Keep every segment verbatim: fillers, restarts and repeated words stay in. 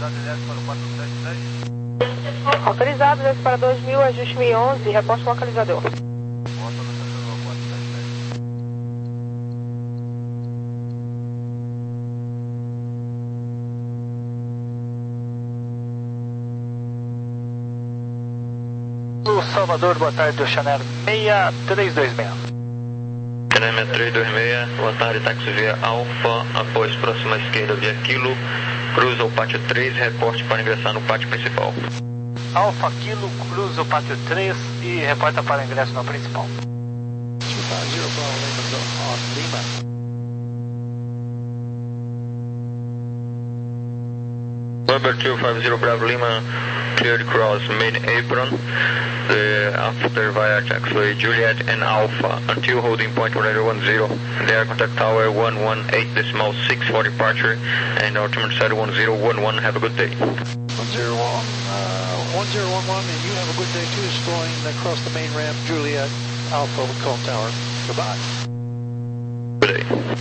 Autorizado, desce para dois mil, ajuste mil e onze, reposte localizador. Salvador, boa tarde, do Chanel seis três dois seis. Chanel seis três dois seis, boa tarde, táxi via Alfa, após próxima esquerda via Kilo, cruza o pátio três, reporte para ingressar no pátio principal. Alfa Kilo, cruza o pátio três e reporta para ingresso no principal. November two five zero Bravo Lima, cleared cross main apron, the after via taxiway Juliet and Alpha until holding point one zero one zero. There contact tower one one eight decimal six for departure and ultimate side one zero one one. Have a good day. one zero one, uh, one zero one one, and you have a good day too, exploring across the main ramp, Juliet, Alpha with call tower. Goodbye. Good day.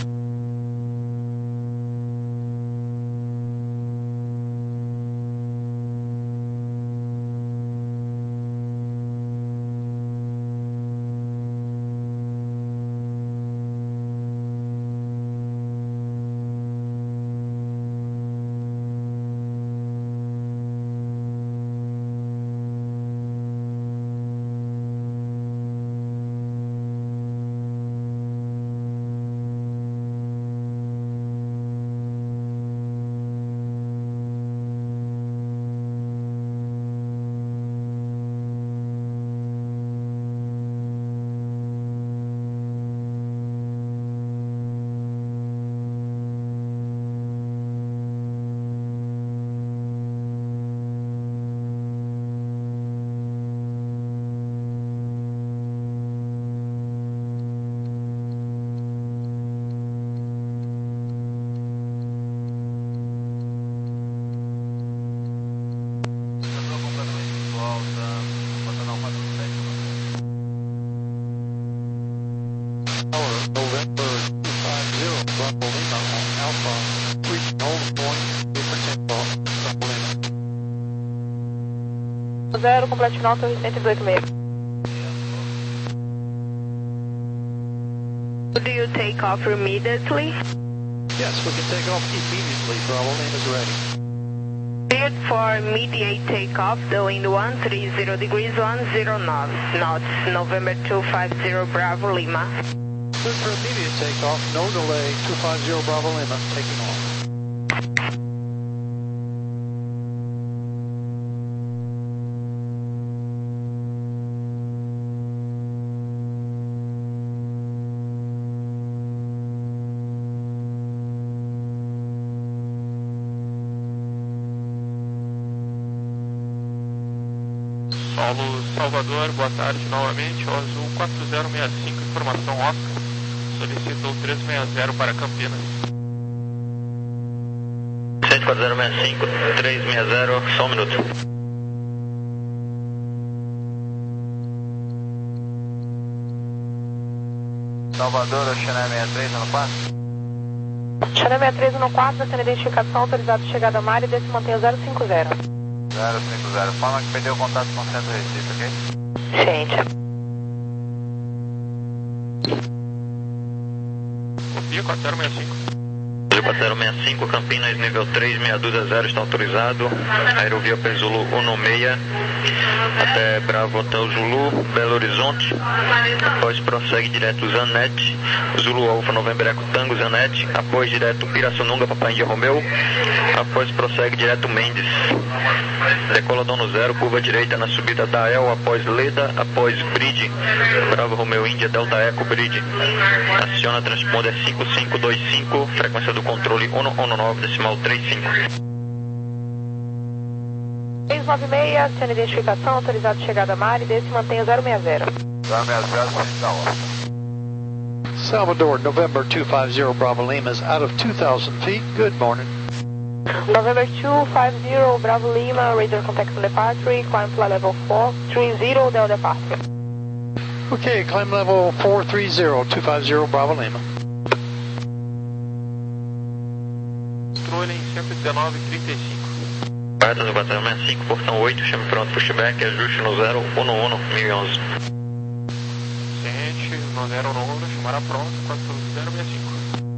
Zero, complete final, torre cento e dezoito e meio. Do you take off immediately? Yes, we can take off immediately. Bravo Lima is ready. Cleared for immediate takeoff, the wind one three zero degrees one zero knots. Knots, November two five zero Bravo Lima. Cleared for immediate takeoff, no delay, two five zero Bravo Lima, taking off. Paulo Salvador, boa tarde novamente, o Azul quatro zero seis cinco, informação Oscar, solicitou três seis zero para Campinas. quatro zero seis cinco, três seis zero, só um minuto. Salvador, o Chanel seis três no quatro. Chanel seis três no quatro, sendo identificação, autorizado chegada a mar e desse mantenha zero cinco zero. zero cinco zero, forma que perdeu o contato com o centro de Recife, ok? Gente. Copia quatro zero seis cinco. quatro zero seis cinco, Campinas, nível três, meia dúzia zero, está autorizado. Aerovia Zulu um seis, até Bravo Hotel Zulu, Belo Horizonte. Após prossegue direto Zanetti, Zulu Alfa November Eco Tango Zanetti. Após direto Pirassununga, Papai Índia Romeu. Após prossegue direto Mendes. Decola dono zero, curva direita na subida da El, após Leda, após Bridge, Bravo Romeu Índia, Delta Eco Bridge. Aciona transponder cinco cinco dois cinco, frequência do controle um um nove decimal trinta e cinco. seis nove seis, sendo identificação, autorizado chegada a mar e desse mantenha zero seis zero. zero seis zero, da hora. Salvador, November two five zero Bravo Lima is out of two thousand feet. Good morning. November two five zero Bravo Lima, radar contact on departure, climb flight level four three zero, Del departure. Okay, climb level four three zero, two five zero Bravo Lima. Controle em cento e dezenove, trinta e cinco. Correto, batalhão sessenta e cinco, portão oito, chame pronto, pushback, ajuste no zero um um mil e onze. Ciente, no zero um um, chamará pronto, quatro zero seis cinco.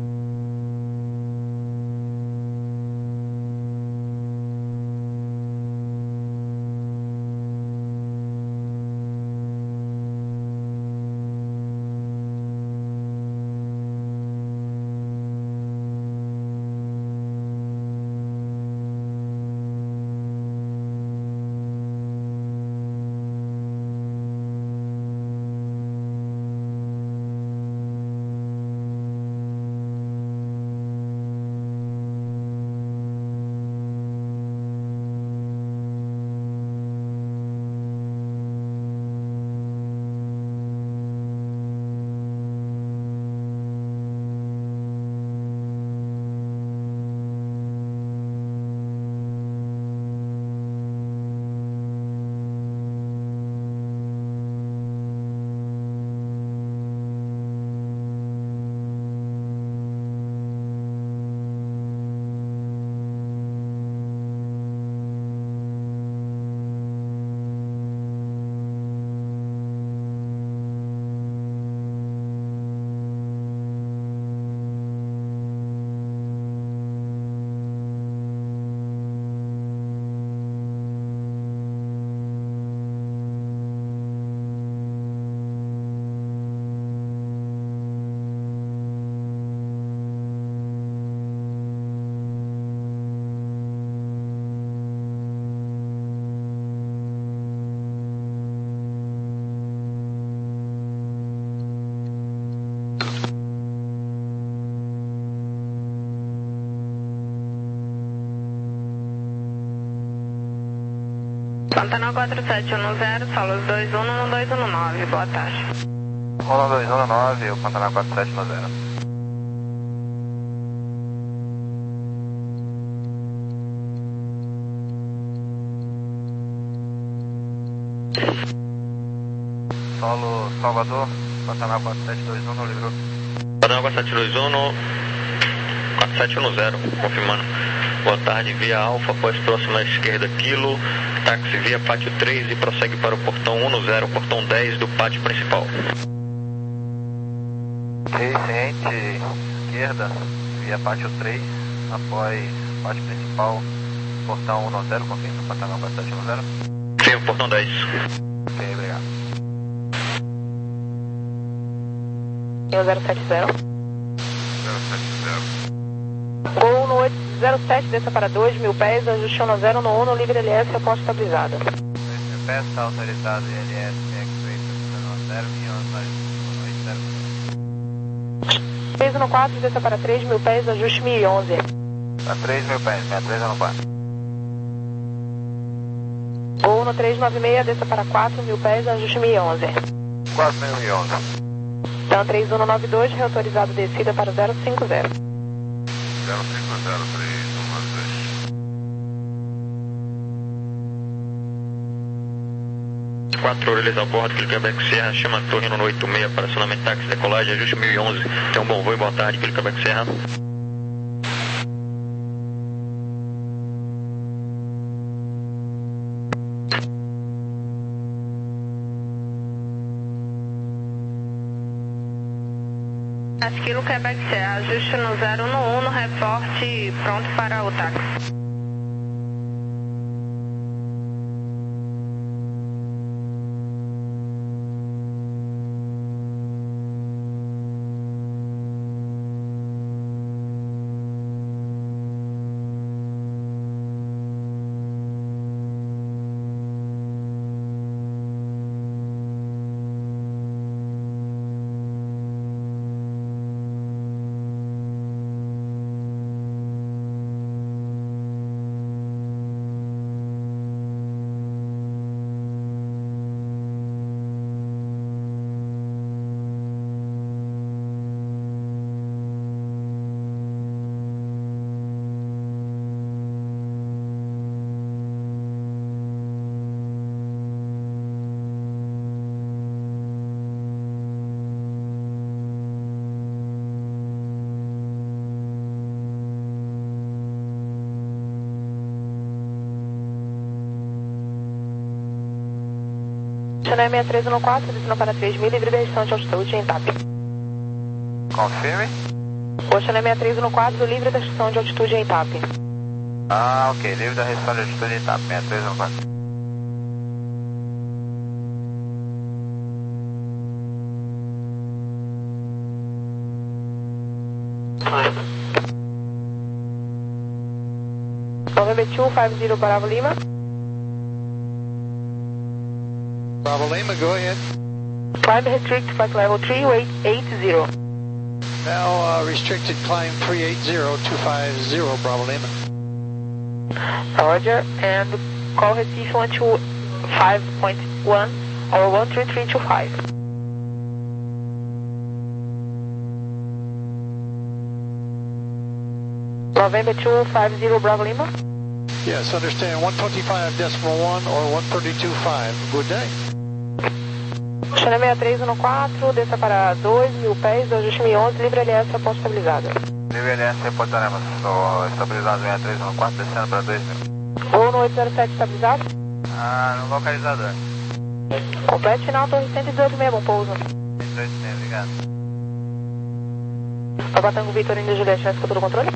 Pantanal quatro sete um zero, solos dois um um dois um nove, boa tarde. um dois um nove, o Pantanal quatro sete um zero. Solo Salvador, Pantanal quatro sete dois um, não livrou. Pantanal quatro sete dois um, quatro sete um zero, confirmando. Boa tarde, via Alfa, após próxima esquerda, quilo, táxi via pátio três e prossegue para o portão um zero, portão dez do pátio principal. Ciente, esquerda, via pátio três, após pátio principal, portão um zero, confirma, Pantanal quatro sete um zero. Sim, portão dez. Ok, obrigado. zero sete zero. zero sete zero. Gol no oito zero sete, desça para dois mil pés, ajuste no zero no um, livre L S, aposta estabilizada. dois mil pés, está autorizado L S, X-Ray, zero zero, seis no quatro, desça para três mil pés, ajuste mil e onze. Para três mil pés, sessenta e três no quatro. Gol no trezentos e noventa e seis, desça para quatro mil pés, ajuste mil e onze. quatro mil e onze. Então três um nove dois, reautorizado descida para zero cinco zero. zero cinco zero, três um nove dois. Quatro orelhas a bordo, Quilquebec Serra, chama Torino no oito seis, para acionamento táxi, decolagem, ajuste mil e onze. Tem um bom voo e boa tarde, Quilquebec Serra. Esquilo Quebec Serra, ajuste no zero um no reporte, pronto para o táxi. Channel seis três um quatro, descendo para três mil, livre da restrição de altitude em TAP. Confirme. Channel seis três um quatro, livre da restrição de altitude em TAP. Ah, ok, livre da restrição de altitude em TAP, seis três um quatro. November two five zero Bravo Lima. Bravo Lima, go ahead. Climb restrict flight level three eight eight zero. Now uh, restricted climb three eight zero two five zero Bravo Lima. Roger, and call Recife one two five point one or one three three two five. November two five zero Bravo Lima. Yes, understand. one twenty-five decimal one or one thirty-two point five. Good day. Channel seis três um quatro, desça para dois mil pés, ajuste mil e onze, livre L S a ponto estabilizado. Livre L S, reportaremos. Estou estabilizado seis três um quatro, descendo para dois mil. Voo no oito zero sete estabilizado. Ah, no localizador. Completo final, torre cento e dezoito meia, bom pouso. cento e dezoito meia, obrigado. Papa Tango Vitor Índia Juliette, na escuta do controle.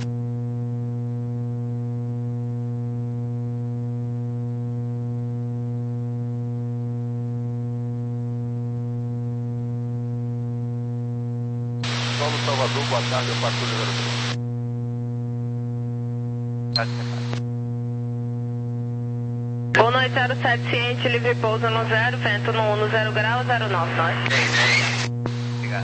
Salvador, boa tarde, patrulha zero três. Voo no zero sete ciente, livre pouso no zero, vento no um no zero grau, zero nove, nós. Obrigado.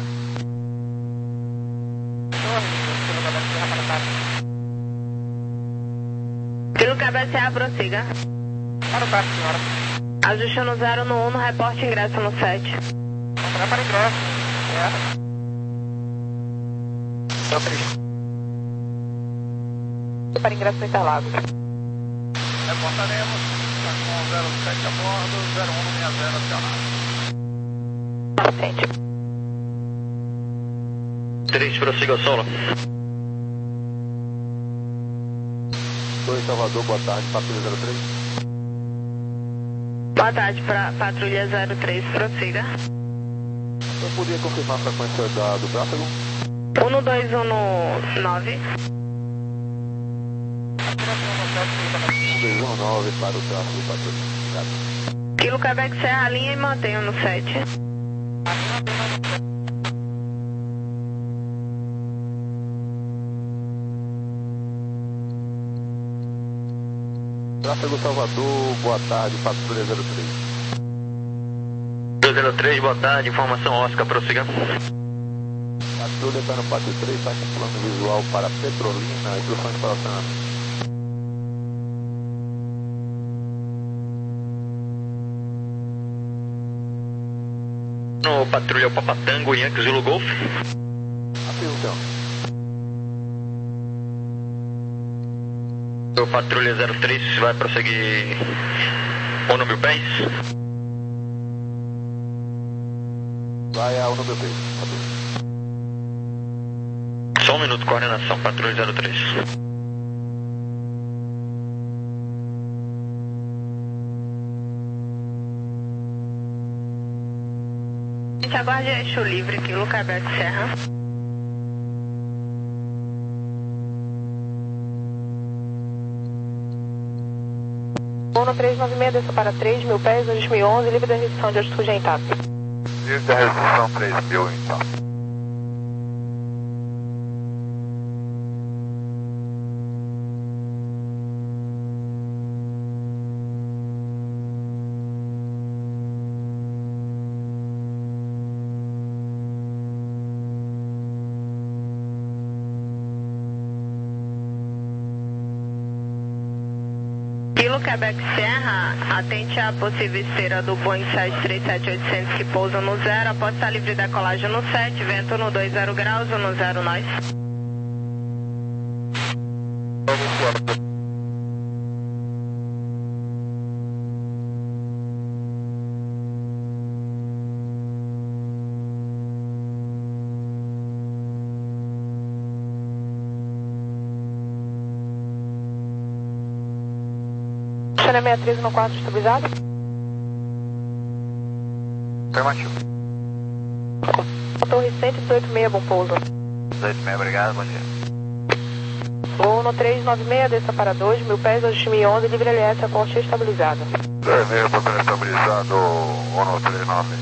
Quilo K B C A, prossiga. Para o carro, senhora. Ajuste no zero no um, no reporte ingresso no sete. Vamos para ingresso. É. Para ingresso no Interlagos. Reportaremos, está com zero sete a bordo, zero um seis zero acionado. Sente. três, prossiga solo. dois Salvador, boa tarde, patrulha zero três. Boa tarde, pra, patrulha zero três, prossiga. Eu podia confirmar a frequência da, do tráfego? um no dois um no nove. um dois um nove para o tráfego, patrulha. Obrigado. Quilo Quebec Serra, linha e mantenha no sete. Tráfego Salvador, boa tarde, patrulha zero três. dois zero três, boa tarde, informação Oscar, prossiga. Patrulha está no pátio três, está com plano visual para Petrolina, instruções para acionamento. No patrulha Papa Tango, Yankee Zulu Golf. Atenção. O patrulha zero três vai prosseguir um no mil pés. Vai ao número três, patrulha. Só um minuto, coordenação, patrulha zero três. Gente, aguarde eixo livre, quilo Quebec Serra. Voo no três nove seis, desça para três mil pés, ajuste mil e onze, livre da restrição de altitude em TAP. Livre da restrição três mil, então. Quilo Quebec Serra, atente à possível esteira do Boeing sete três sete oitocentos que pousa no zero, após estar livre de decolagem no sete, vento no dois zero graus ou no zero nós. Channel seis três um quatro estabilizado. Afirmativo. Torre cento e dezoito seis, bom pouso. dezoito seis, obrigado, bom dia. Gol no três nove seis, desça para dois mil pés, dois mil e onze, livre L S, aporte estabilizado. dois mil, portão estabilizado, um três nove.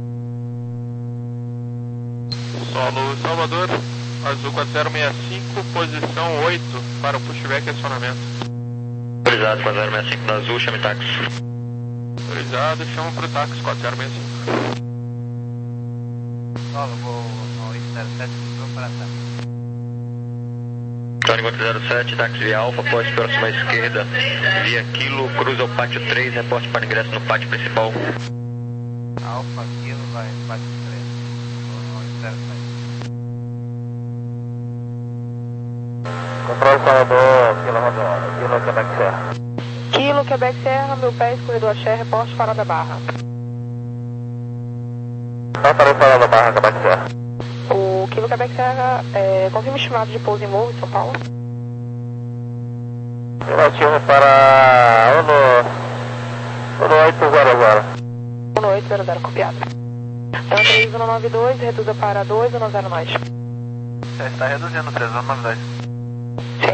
Solo Salvador, Azul quatro zero seis cinco, posição oito, para o pushback e acionamento. Autorizado, quatro zero seis cinco da Azul, chame táxi. Autorizado, chama para o táxi quatro zero seis cinco. Solo, vou no oito zero sete, vou para cima. Tony quatro zero sete, táxi via Alfa, após próxima esquerda, via Kilo, cruza o pátio três, reporte para ingresso no pátio principal. Alfa, Kilo, vai, pátio três. Vou no oito zero sete. Controle Salvador, Kilo Rodona, Kilo Quebec Serra. Kilo, Quebec Serra, mil pés, corredor Axé, reporte Farol da Barra. Controle Salvador Barra, Quebec Serra. O Kilo Quebec Serra, é, confirma o estimado de pouso em morro de São Paulo. Relativo para um oito zero zero. um oito zero zero, copiado. Então, três um nove dois, reduza para dois um zero mais. Você está reduzindo, três um nove dois. Sim.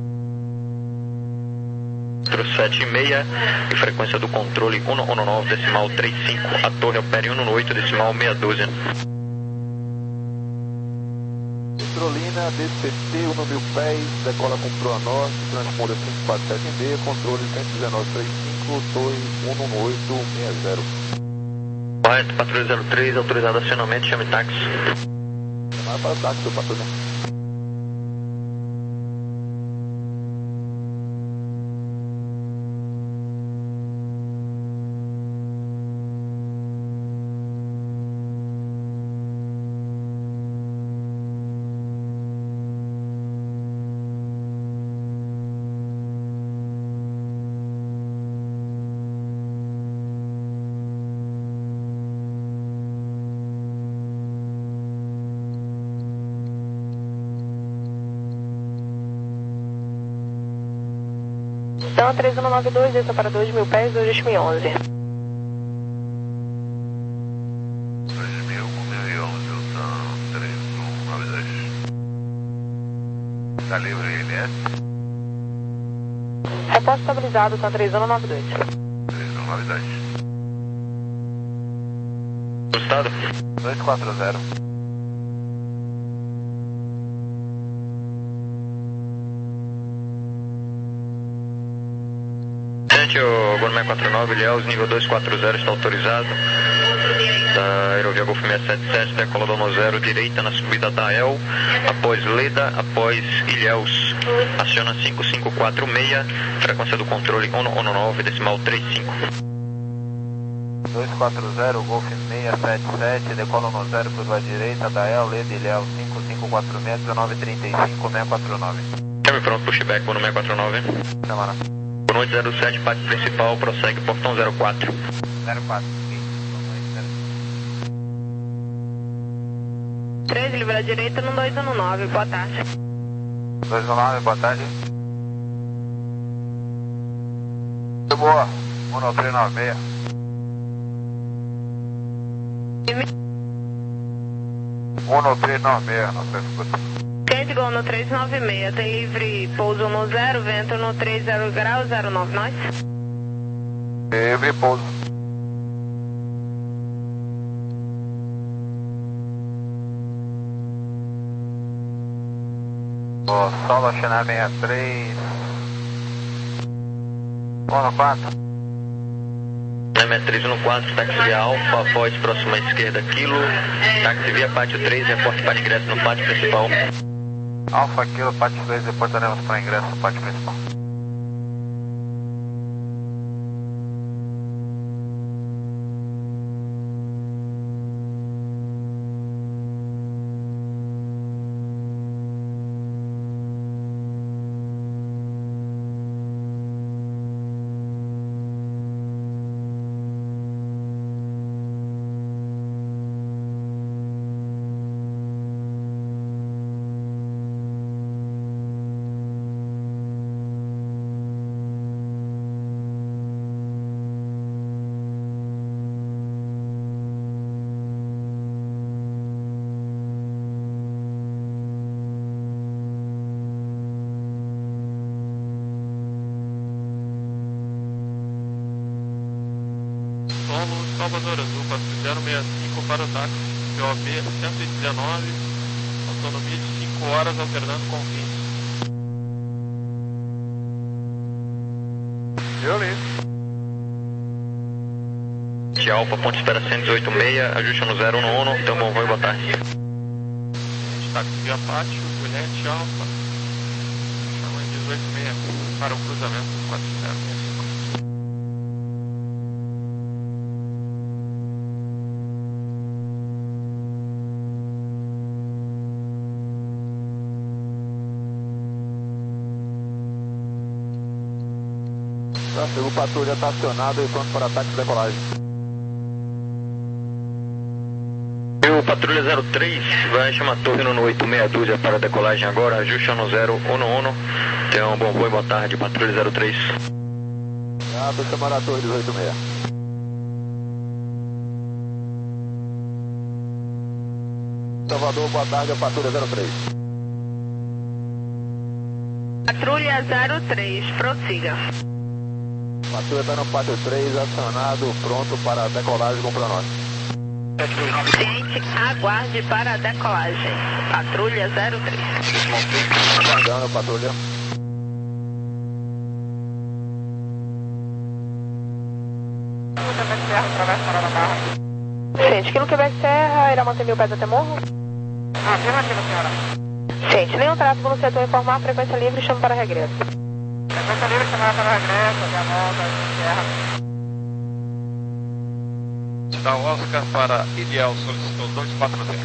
sete seis e frequência do controle um um nove, decimal trinta e cinco, a torre opera um oito, decimal seis um dois. Petrolina, D C T, um mil pés, decola com proa norte, transponder cinco quatro sete seis, controle cento e dezenove trinta e cinco, torre um oito seis zero. Correto, patrulha zero três, autorizado acionamento, chame táxi. Chamar para o táxi do patrulha. Então, três um nove dois, desça para dois mil pés, dois mil e onze. dois mil, mil e onze, Utan três um nove dois. Está livre L S? Reporte estabilizado, então, três um nove dois. três um nove dois. Estado? dois quatro zero. Gente, o Gol seis quatro nove, Ilhéus, nível dois quatro zero, está autorizado. Da Aerovia Golf seis sete sete, decola domo zero, direita na subida da El, após Leda, após Ilhéus. Aciona cinco cinco quatro seis, frequência do controle um um nove, decimal trinta e cinco. dois quatro zero, Golf seis sete sete, decola no zero, curva à direita da El, Leda, Ilhéus, cinco cinco quatro seis, dezenove trinta e cinco, seis quatro nove. Chame pronto, pushback, Gol seis quatro nove. Semana. Gol oito zero sete, pátio principal, prossegue, portão zero quatro. zero quatro. três, livre à direita no dois um nove, boa tarde. dois um nove, boa tarde. Boa, um três nove seis. um três nove seis, não sei se escuta. Quente Gol no três nove seis, tem livre pouso no zero, vento no três zero graus, zero nove nós. Livre pouso. O Solo China sessenta e três. um quatro. seis três um quatro, táxi via Alfa, após próxima esquerda, Kilo. Táxi via pátio três, reporte para ingresso no pátio principal. Alfa Kilo, pátio três, reportaremos para ingresso no pátio principal. Salvador Azul quatro zero seis cinco para o táxi P O B cento e dezenove, autonomia de cinco horas alternando com fins. Julie. De Alfa, ponte espera cento e dezoito seis, ajuste no zero um um, então bom voo e boa tarde. Táxi via Pátio, Juliette Alfa, chama em dezoito seis para o cruzamento quatro zero seis cinco. Tráfego patrulha está acionado e pronto para ataque e decolagem. O Patrulha zero três vai chamar a torre no oito seis dúzia para a decolagem agora, ajuste no zero um um, então bom voo e boa tarde, Patrulha zero três. Ah, estou chamando a torre dezoito seis. Salvador, boa tarde, a Patrulha zero três. Patrulha zero três, prossiga. Patrulha está no pátio três, acionado, pronto para a decolagem com pronóstico. Ciente, aguarde para a decolagem. Patrulha zero três. Aguardando, patrulha. Ciente, aqui no Quebec Serra, irá manter mil pés até morro? Afirmativa, senhora. Ciente, nenhum tráfego no setor informar, frequência livre, chama para regresso. Frequência livre, chamada para regresso, até a volta, Serra. Da Oscar para Ideal, solicitou dois quatro zero.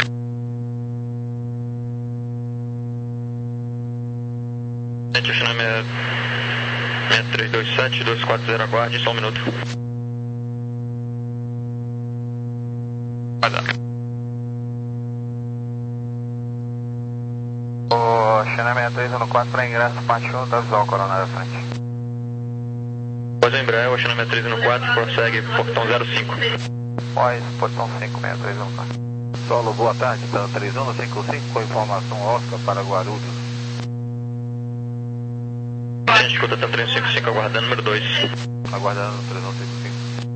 Gente, o final é seis três dois sete, dois quatro zero, aguarde só um minuto. Vai dar. O China sessenta e três um quatro para ingresso, parte um da Visual Coronel da frente. Após a Embraer, o China sessenta e três um quatro prossegue portão zero cinco. Pós, posição cinco seis três um quatro. Solo, boa tarde, está três um cinco cinco com informação Oscar para Guarulhos. Gente, escuta, tá três um cinco cinco, aguardando número dois. Aguardando três um cinco cinco.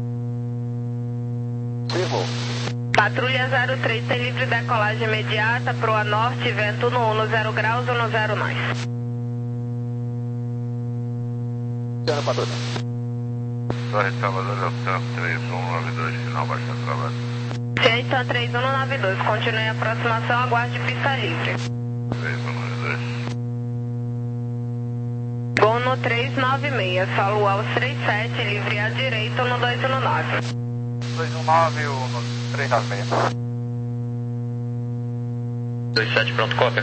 Firmo. Patrulha zero três, tem livre decolagem imediata, proa norte, vento no um, no zero graus ou no zero nós. Aciona, patrulha. Torre de Salvador, opção três um nove dois, final baixando trabalho. Ciente, três um nove dois, continue a aproximação, aguarde pista livre. três um nove dois. Gol no três nove seis, solo aos três sete, livre à direita no dois um nove. dois um nove, no três nove seis. dois sete, pronto, cópia.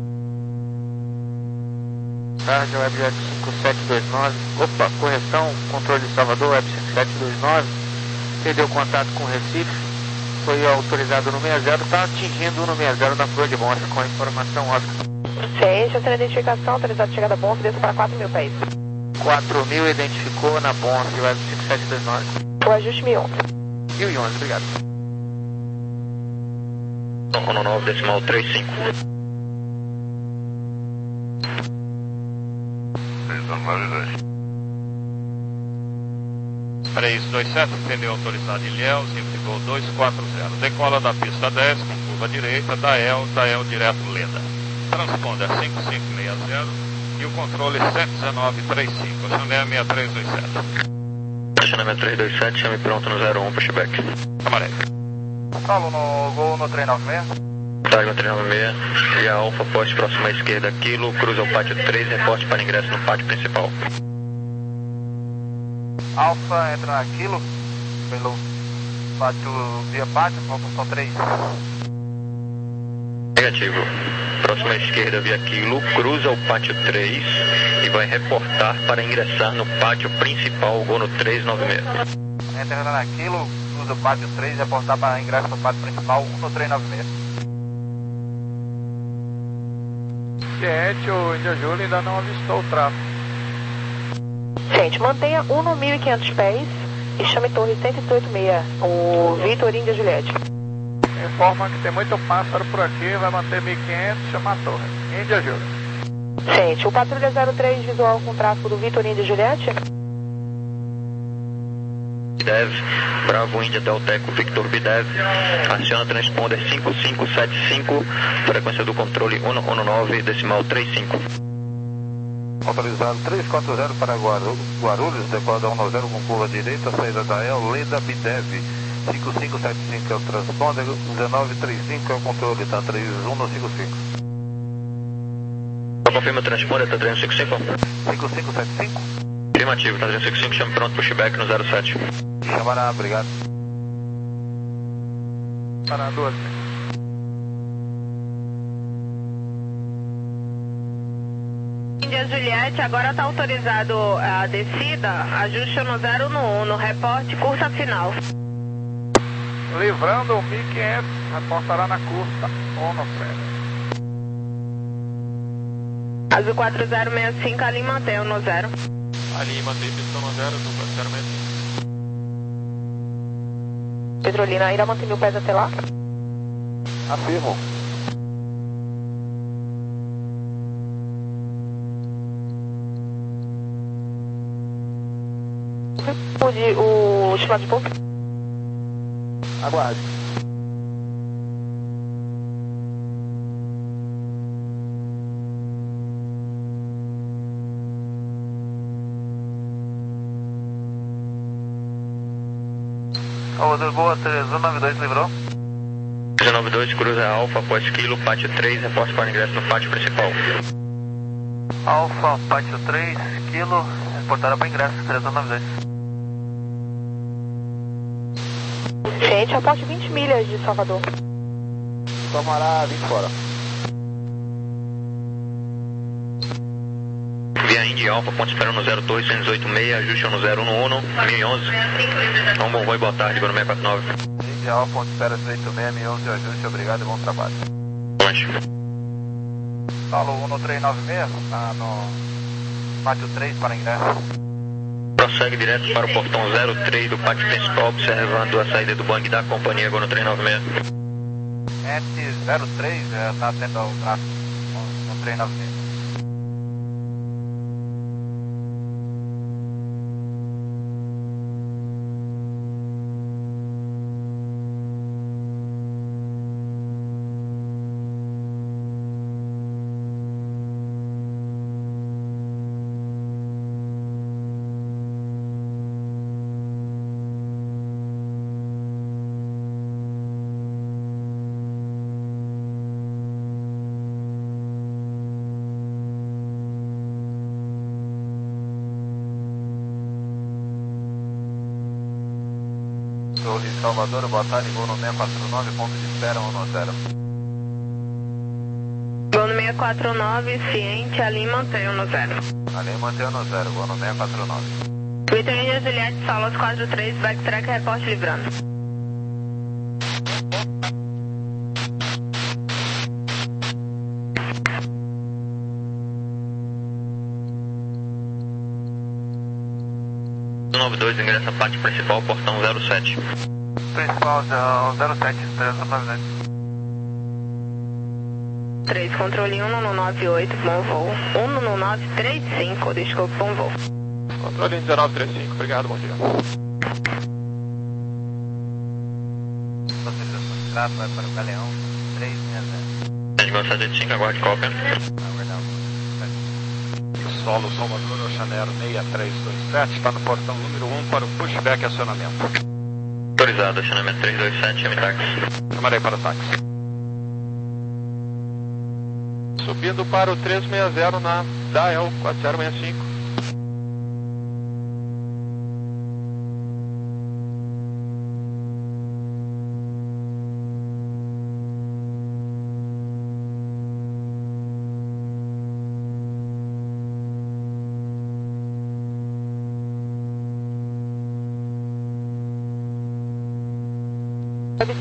Tarde, Webjet cinco sete dois nove. Opa, correção, controle de Salvador, Web cinco sete dois nove. Perdeu contato com o Recife. Foi autorizado no sessenta, está atingindo no sessenta da Flor de Bonça com a informação Oscar. Ciente, essa é a identificação, autorizado de chegada a Bonça, desça para quatro mil pés. quatro mil identificou na Bonça, Web cinco sete dois nove. O ajuste mil e onze. mil e onze, obrigado. um nove, decimal três cinco. três dois sete, pneu autorizado Ilhéus, Voo dois quatro zero. Decola da pista dez com curva direita, da E L, da E L direto Leda. Transponder cinco cinco seis zero e o controle sete um nove três cinco, Chanel seis três dois sete. Chanel seis três dois sete, chame pronto no zero um, pushback. Amarelo. Solo no Gol no três nove seis. Targa no três nove seis, e a Alfa, poste próximo à esquerda, quilo, cruza o pátio três, reporte para ingresso no pátio principal. Alfa entra na Kilo, pelo pátio, via pátio, função três. Negativo. Próxima à esquerda, via quilo, cruza o pátio três e vai reportar para ingressar no pátio principal, gol no três nove seis. Entra na Kilo, cruza o pátio três e reportar para ingresso no pátio principal, um no três nove seis. Ciente, o Índia Júlia ainda não avistou o tráfego. Ciente, mantenha um no mil e quinhentos pés e chame torre cento e dezoito seis, o Vitor Índia Juliette. Informa que tem muito pássaro por aqui, vai manter mil e quinhentos, chama a torre. Índia Júlia. Ciente, o Patrulha zero três visual com tráfego do Vitor Índia Juliette. Bidev, Bravo Índia Delteco Victor Bidev, aciona transponder cinco cinco sete cinco, frequência do controle cento e dezenove, decimal trinta e cinco. Autorizado três quatro zero para Guaru- Guarulhos, decola da cento e dez com curva direita, saída da E L, Leda Bidev, cinco cinco sete cinco é o transponder, dezenove trinta e cinco é o controle, tá três um no cinco cinco. Confirma o transponder, tá trezentos e cinquenta e cinco? cinco cinco sete cinco? Afirmativo, tá trezentos e cinquenta e cinco, chame pronto, pushback no zero sete. Chamará, obrigado. Para doze. Índia Juliette, agora está autorizado a descida, ajuste no zero no um, no reporte, curta final. Livrando o mil e quinhentos, reportará na curta, ou no zero. Azul quatro zero seis cinco, ali mantém no zero. Ali mantém pistão no zero, do quatro zero seis cinco. Petrolina, ainda mantém mil pés até lá? Afirmo. O, de, o estimado de pouco? Aguarde. Ô, Lisboa, três um nove dois, livrou? três nove dois, cruza Alfa, após quilo, pátio três, reporte para ingresso no pátio principal. Alfa, pátio três, quilo, reportará para ingresso, três um nove dois. Gente, aporte vinte milhas de Salvador. Tomará vinte fora. Via Indy Alfa, ponte espera no zero dois, cento e dezoito seis, ajuste no zero um no mil e onze. Um bom voo e boa tarde, Guru seiscentos e quarenta e nove. Indy Alfa, ponte espera dezoito seis, mil e onze, ajuste, obrigado e bom trabalho. Lanche. Paulo, um no três nove seis, tá no pátio três para ingresso. Prossegue direto para o portão zero três do pátio principal, observando a saída do bang da companhia Guru três nove seis. S zero três, está tendo o tráfego no, no três nove seis. Torre de Salvador, boa tarde, voo no seiscentos e quarenta e nove, ponto de espera, um no zero. Voo no seiscentos e quarenta e nove, ciente, ali mantém no zero. Ali mantém no zero, voo no seiscentos e quarenta e nove. Vitor Índia Juliette, Salas quatro três, backtrack, reporte livrando. nove dois, ingressa parte principal, portão zero sete. Principal zero sete, três nove dois. três, controle um no nove oito, bom voo. um no nove três cinco, desculpa, bom voo. Controle dezenove trinta e cinco, obrigado, bom dia. Contrato vai para o Galeão, três seis zero. Edmil setenta e cinco, aguarde cópia. Solo Salvador, Oceanero seis três dois sete, está no portão número um para o pushback e acionamento. Autorizado, acionamento três dois sete, chame táxi. Chamarei para o táxi. Subindo para o trezentos e sessenta na D A E L quatro zero seis cinco.